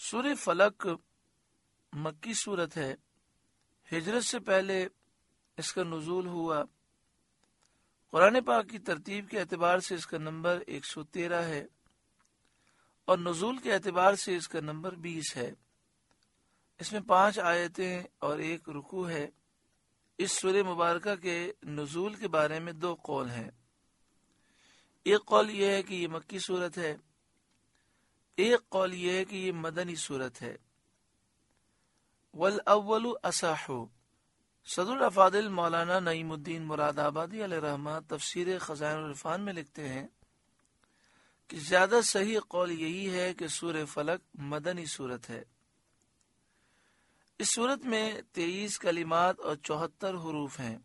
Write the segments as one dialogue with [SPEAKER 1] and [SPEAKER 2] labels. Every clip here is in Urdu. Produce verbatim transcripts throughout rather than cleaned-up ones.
[SPEAKER 1] سورہ فلق مکی صورت ہے۔ ہجرت سے پہلے اس کا نزول ہوا۔ قرآن پاک کی ترتیب کے اعتبار سے اس کا نمبر ایک سو تیرہ ہے اور نزول کے اعتبار سے اس کا نمبر بیس ہے۔ اس میں پانچ آیتیں اور ایک رکوع ہے۔ اس سورہ مبارکہ کے نزول کے بارے میں دو قول ہیں۔ ایک قول یہ ہے کہ یہ مکی صورت ہے، ایک قول یہ ہے کہ یہ مدنی صورت ہے۔ والاول اصح۔ صدر الافاضل مولانا نعیم الدین مراد آبادی علیہ رحمہ تفسیر خزائن العرفان میں لکھتے ہیں کہ زیادہ صحیح قول یہی ہے کہ سورہ فلق مدنی صورت ہے۔ اس صورت میں تیئیس کلمات اور چوہتر حروف ہیں۔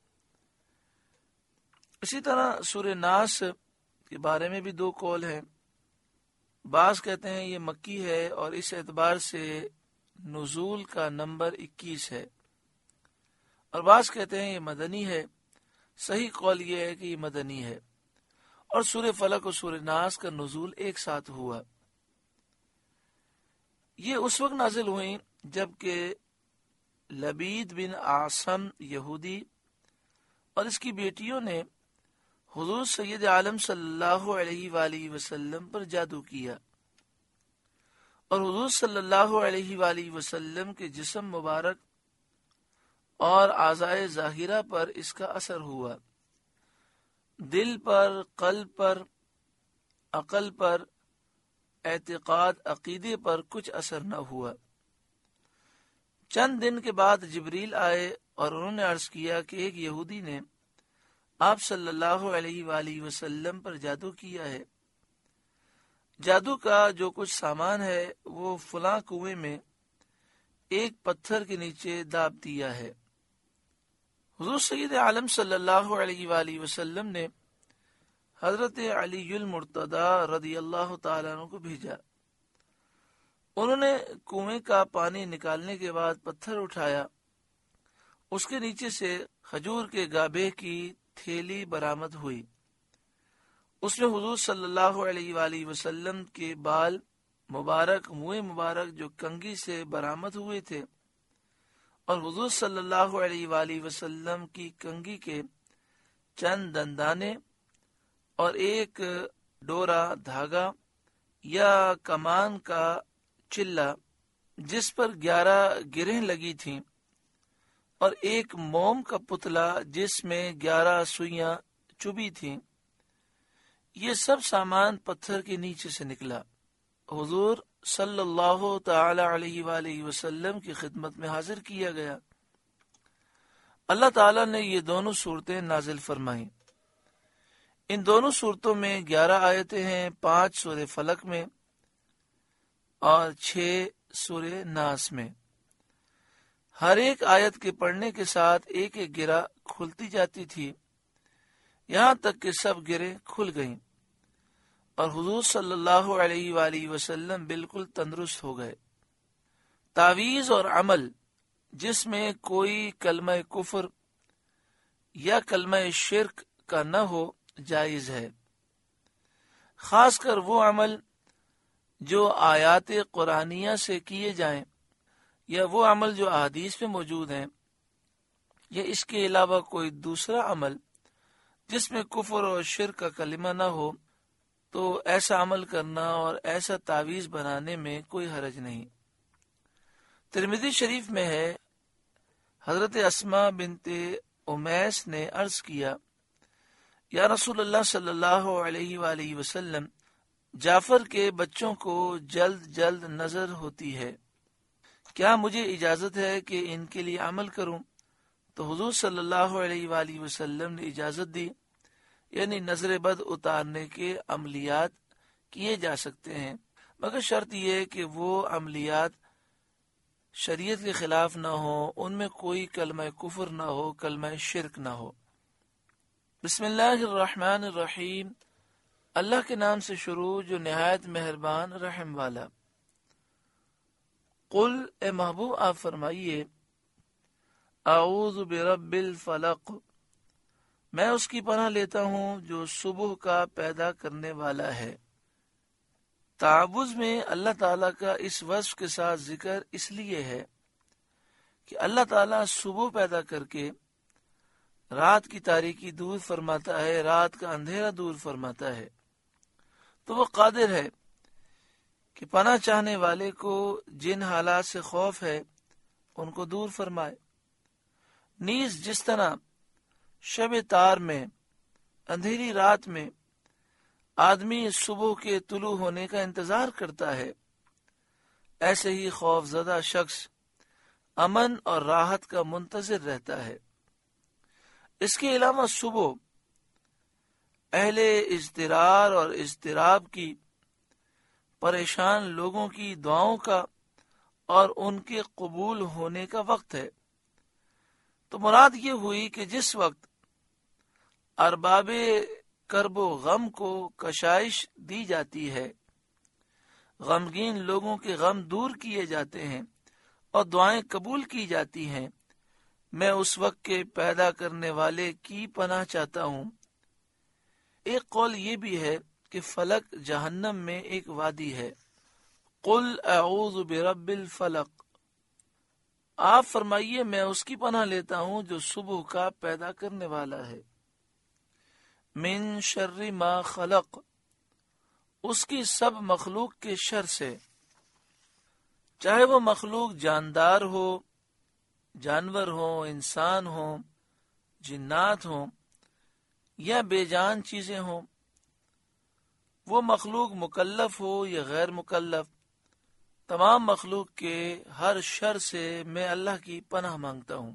[SPEAKER 1] اسی طرح سورہ ناس کے بارے میں بھی دو قول ہیں۔ بعض کہتے ہیں یہ مکی ہے اور اس اعتبار سے نزول کا نمبر اکیس ہے، اور بعض کہتے ہیں یہ مدنی ہے۔ صحیح قول یہ ہے کہ یہ مدنی ہے، اور سورہ فلق اور سورہ ناس کا نزول ایک ساتھ ہوا۔ یہ اس وقت نازل ہوئیں جبکہ لبید بن عاصم یہودی اور اس کی بیٹیوں نے حضور سید عالم صلی اللہ علیہ وآلہ وسلم پر جادو کیا، اور حضور صلی اللہ علیہ وآلہ وسلم کے جسم مبارک اور اعضائے ظاہرہ پر اس کا اثر ہوا۔ دل پر، قلب پر، عقل پر، اعتقاد عقیدے پر کچھ اثر نہ ہوا۔ چند دن کے بعد جبریل آئے اور انہوں نے عرض کیا کہ ایک یہودی نے آپ صلی اللہ علیہ وآلہ وسلم پر جادو کیا ہے۔ جادو کا جو کچھ سامان ہے وہ فلاں کنویں میں ایک پتھر کے نیچے داب دیا ہے۔ حضور سید عالم صلی اللہ علیہ وآلہ وسلم نے حضرت علی المرتضی رضی اللہ تعالیٰ عنہ کو بھیجا۔ انہوں نے کنویں کا پانی نکالنے کے بعد پتھر اٹھایا، اس کے نیچے سے کھجور کے گابے کی تھیلی برآمد ہوئی۔ اس میں حضور صلی اللہ علیہ وآلہ وسلم کے بال مبارک، منہ مبارک جو کنگھی سے برآمد ہوئے تھے، اور حضور صلی اللہ علیہ وآلہ وسلم کی کنگھی کے چند دندانے اور ایک ڈورا دھاگا یا کمان کا چلہ جس پر گیارہ گرہیں لگی تھیں، اور ایک موم کا پتلا جس میں گیارہ سوئیاں چبھی تھیں، یہ سب سامان پتھر کے نیچے سے نکلا۔ حضور صلی اللہ تعالی علیہ وآلہ وسلم کی خدمت میں حاضر کیا گیا۔ اللہ تعالیٰ نے یہ دونوں صورتیں نازل فرمائیں۔ ان دونوں صورتوں میں گیارہ آیتیں ہیں، پانچ سورہ فلق میں اور چھ سورہ ناس میں۔ ہر ایک آیت کے پڑھنے کے ساتھ ایک ایک گرہ کھلتی جاتی تھی، یہاں تک کہ سب گرہیں کھل گئیں، اور حضور صلی اللہ علیہ وآلہ وسلم بالکل تندرست ہو گئے۔ تعویذ اور عمل جس میں کوئی کلمہ کفر یا کلمہ شرک کا نہ ہو جائز ہے، خاص کر وہ عمل جو آیات قرآنیہ سے کیے جائیں یا وہ عمل جو احادیث میں موجود ہیں، یا اس کے علاوہ کوئی دوسرا عمل جس میں کفر اور شرک کا کلمہ نہ ہو، تو ایسا عمل کرنا اور ایسا تعویذ بنانے میں کوئی حرج نہیں۔ ترمذی شریف میں ہے، حضرت اسماء بنت امیس نے عرض کیا، یا رسول اللہ صلی اللہ علیہ وآلہ وسلم، جعفر کے بچوں کو جلد جلد نظر ہوتی ہے، کیا مجھے اجازت ہے کہ ان کے لیے عمل کروں؟ تو حضور صلی اللہ علیہ وآلہ وسلم نے اجازت دی، یعنی نظر بد اتارنے کے عملیات کیے جا سکتے ہیں، مگر شرط یہ کہ وہ عملیات شریعت کے خلاف نہ ہو، ان میں کوئی کلمہ کفر نہ ہو، کلمہ شرک نہ ہو۔ بسم اللہ الرحمن الرحیم، اللہ کے نام سے شروع جو نہایت مہربان رحم والا۔ قل، اے محبوب آپ فرمائیے، اعوذ برب الفلق، میں اس کی پناہ لیتا ہوں جو صبح کا پیدا کرنے والا ہے۔ تعوذ میں اللہ تعالیٰ کا اس وصف کے ساتھ ذکر اس لیے ہے کہ اللہ تعالیٰ صبح پیدا کر کے رات کی تاریکی دور فرماتا ہے، رات کا اندھیرا دور فرماتا ہے، تو وہ قادر ہے کہ پناہ چاہنے والے کو جن حالات سے خوف ہے ان کو دور فرمائے۔ نیز جس طرح شب تار میں، اندھیری رات میں آدمی صبح کے طلوع ہونے کا انتظار کرتا ہے، ایسے ہی خوف زدہ شخص امن اور راحت کا منتظر رہتا ہے۔ اس کے علاوہ صبح اہل اضطرار اور اضطراب کی پریشان لوگوں کی دعاؤں کا اور ان کے قبول ہونے کا وقت ہے۔ تو مراد یہ ہوئی کہ جس وقت ارباب کرب و غم کو کشائش دی جاتی ہے، غمگین لوگوں کے غم دور کیے جاتے ہیں اور دعائیں قبول کی جاتی ہیں، میں اس وقت کے پیدا کرنے والے کی پناہ چاہتا ہوں۔ ایک قول یہ بھی ہے کہ فلک جہنم میں ایک وادی ہے، قل اعوذ برب الفلق، آپ فرمائیے میں اس کی پناہ لیتا ہوں جو صبح کا پیدا کرنے والا ہے، من شر ما خلق، اس کی سب مخلوق کے شر سے، چاہے وہ مخلوق جاندار ہو، جانور ہو، انسان ہو، جنات ہوں یا بے جان چیزیں ہوں، وہ مخلوق مکلف ہو یا غیر مکلف، تمام مخلوق کے ہر شر سے میں اللہ کی پناہ مانگتا ہوں۔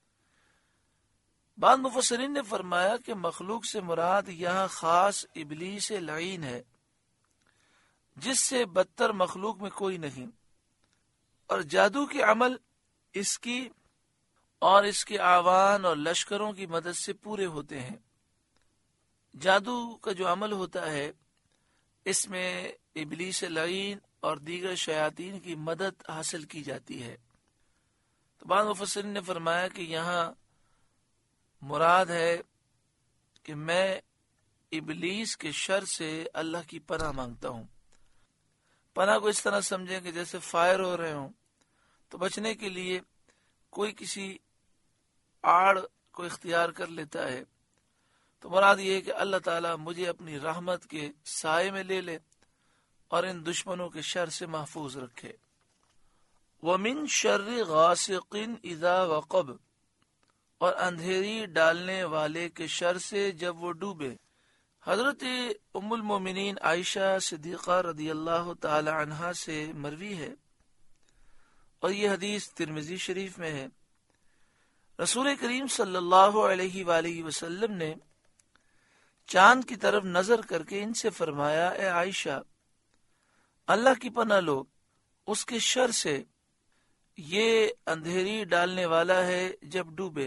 [SPEAKER 1] بعض مفسرین نے فرمایا کہ مخلوق سے مراد یہاں خاص ابلیس لعین ہے، جس سے بدتر مخلوق میں کوئی نہیں، اور جادو کے عمل اس کی اور اس کے آوان اور لشکروں کی مدد سے پورے ہوتے ہیں۔ جادو کا جو عمل ہوتا ہے اس میں ابلیس لعین اور دیگر شیاطین کی مدد حاصل کی جاتی ہے۔ تو بعض مفسرین نے فرمایا کہ یہاں مراد ہے کہ میں ابلیس کے شر سے اللہ کی پناہ مانگتا ہوں۔ پناہ کو اس طرح سمجھیں کہ جیسے فائر ہو رہے ہوں تو بچنے کے لیے کوئی کسی آڑ کو اختیار کر لیتا ہے، تو مراد یہ ہے کہ اللہ تعالیٰ مجھے اپنی رحمت کے سائے میں لے لے اور ان دشمنوں کے شر سے محفوظ رکھے۔ وَمِن شَرِّ غَاسِقٍ اِذَا وَقَبَ، اور اندھیری ڈالنے والے کے شر سے جب وہ ڈوبے۔ حضرت ام المومنین عائشہ صدیقہ رضی اللہ تعالی عنہا سے مروی ہے اور یہ حدیث ترمذی شریف میں ہے، رسول کریم صلی اللہ علیہ وآلہ وسلم نے چاند کی طرف نظر کر کے ان سے فرمایا، اے عائشہ اللہ کی پناہ لو اس کے شر سے، یہ اندھیری ڈالنے والا ہے جب ڈوبے،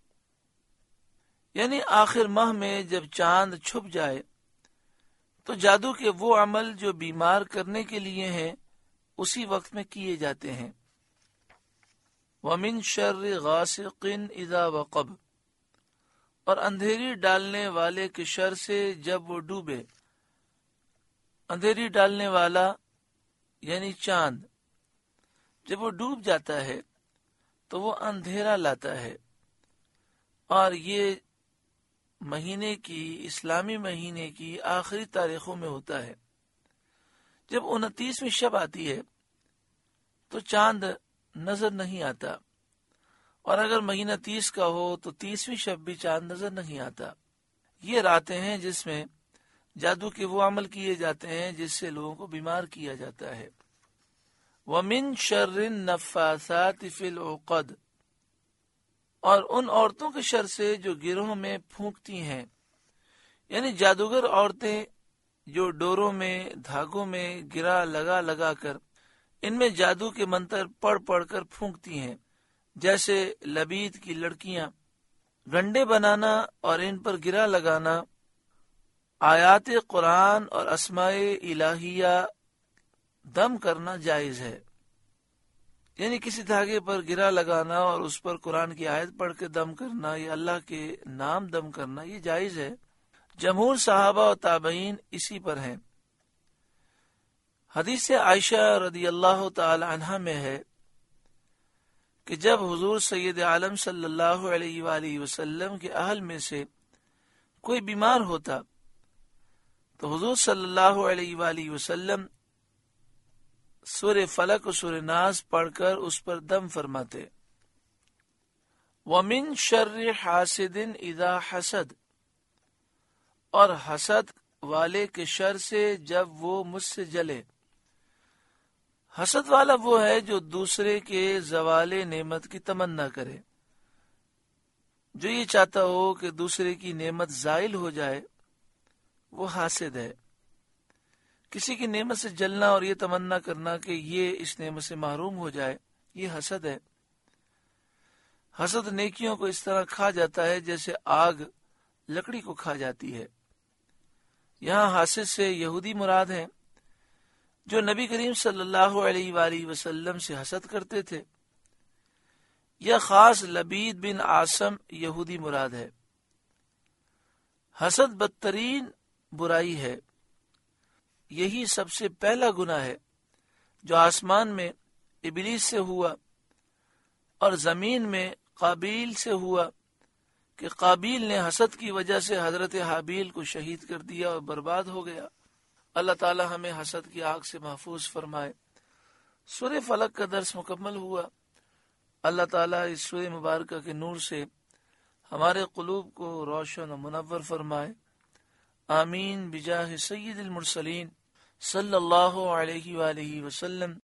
[SPEAKER 1] یعنی آخر ماہ میں جب چاند چھپ جائے تو جادو کے وہ عمل جو بیمار کرنے کے لیے ہیں اسی وقت میں کیے جاتے ہیں۔ وَمِن شَرِّ غَاسِقٍ اِذَا وَقَبَ، اور اندھیری ڈالنے والے کے شر سے جب وہ ڈوبے۔ اندھیری ڈالنے والا یعنی چاند جب وہ ڈوب جاتا ہے تو وہ اندھیرا لاتا ہے، اور یہ مہینے کی اسلامی مہینے کی آخری تاریخوں میں ہوتا ہے۔ جب انتیسویں شب آتی ہے تو چاند نظر نہیں آتا، اور اگر مہینہ تیس کا ہو تو تیسویں شب بھی چاند نظر نہیں آتا۔ یہ راتیں ہیں جس میں جادو کے وہ عمل کیے جاتے ہیں جس سے لوگوں کو بیمار کیا جاتا ہے۔ وَمِن شَرِّ النَّفَّاثَاتِ فِي الْعُقَدِ، اور ان عورتوں کے شر سے جو گروہ میں پھونکتی ہیں، یعنی جادوگر عورتیں جو ڈوروں میں دھاگوں میں گرا لگا لگا کر ان میں جادو کے منتر پڑھ پڑھ کر پھونکتی ہیں، جیسے لبید کی لڑکیاں۔ گنڈے بنانا اور ان پر گرا لگانا، آیات قرآن اور اسماء الہیہ دم کرنا جائز ہے، یعنی کسی دھاگے پر گرا لگانا اور اس پر قرآن کی آیت پڑھ کے دم کرنا یا اللہ کے نام دم کرنا یہ جائز ہے۔ جمہور صحابہ اور تابعین اسی پر ہیں۔ حدیث عائشہ رضی اللہ تعالی عنہ میں ہے کہ جب حضور سید عالم صلی اللہ علیہ وآلہ وسلم کے اہل میں سے کوئی بیمار ہوتا تو حضور صلی اللہ علیہ وآلہ وسلم سورہ فلق و سورہ ناس پڑھ کر اس پر دم فرماتے. وَمِن شَرِّ حَاسِدٍ اِذَا حَسَد، اور حسد والے کے شر سے جب وہ مجھ سے جلے. حسد والا وہ ہے جو دوسرے کے زوال نعمت کی تمنا کرے، جو یہ چاہتا ہو کہ دوسرے کی نعمت زائل ہو جائے، وہ حاسد ہے. کسی کی نعمت سے جلنا اور یہ تمنا کرنا کہ یہ اس نعمت سے محروم ہو جائے، یہ حسد ہے. حسد نیکیوں کو اس طرح کھا جاتا ہے جیسے آگ لکڑی کو کھا جاتی ہے. یہاں حاسد سے یہودی مراد ہیں جو نبی کریم صلی اللہ علیہ وآلہ وسلم سے حسد کرتے تھے، یا خاص لبید بن عاصم یہودی مراد ہے. حسد بدترین برائی ہے. یہی سب سے پہلا گناہ ہے جو آسمان میں ابلیس سے ہوا اور زمین میں قابیل سے ہوا کہ قابیل نے حسد کی وجہ سے حضرت حابیل کو شہید کر دیا اور برباد ہو گیا. اللہ تعالی ہمیں حسد کی آگ سے محفوظ فرمائے. سورہ فلق کا درس مکمل ہوا. اللہ تعالیٰ اس سورہ مبارکہ کے نور سے ہمارے قلوب کو روشن و منور فرمائے. آمین بجاہ سید المرسلین صلی اللہ علیہ وآلہ وسلم.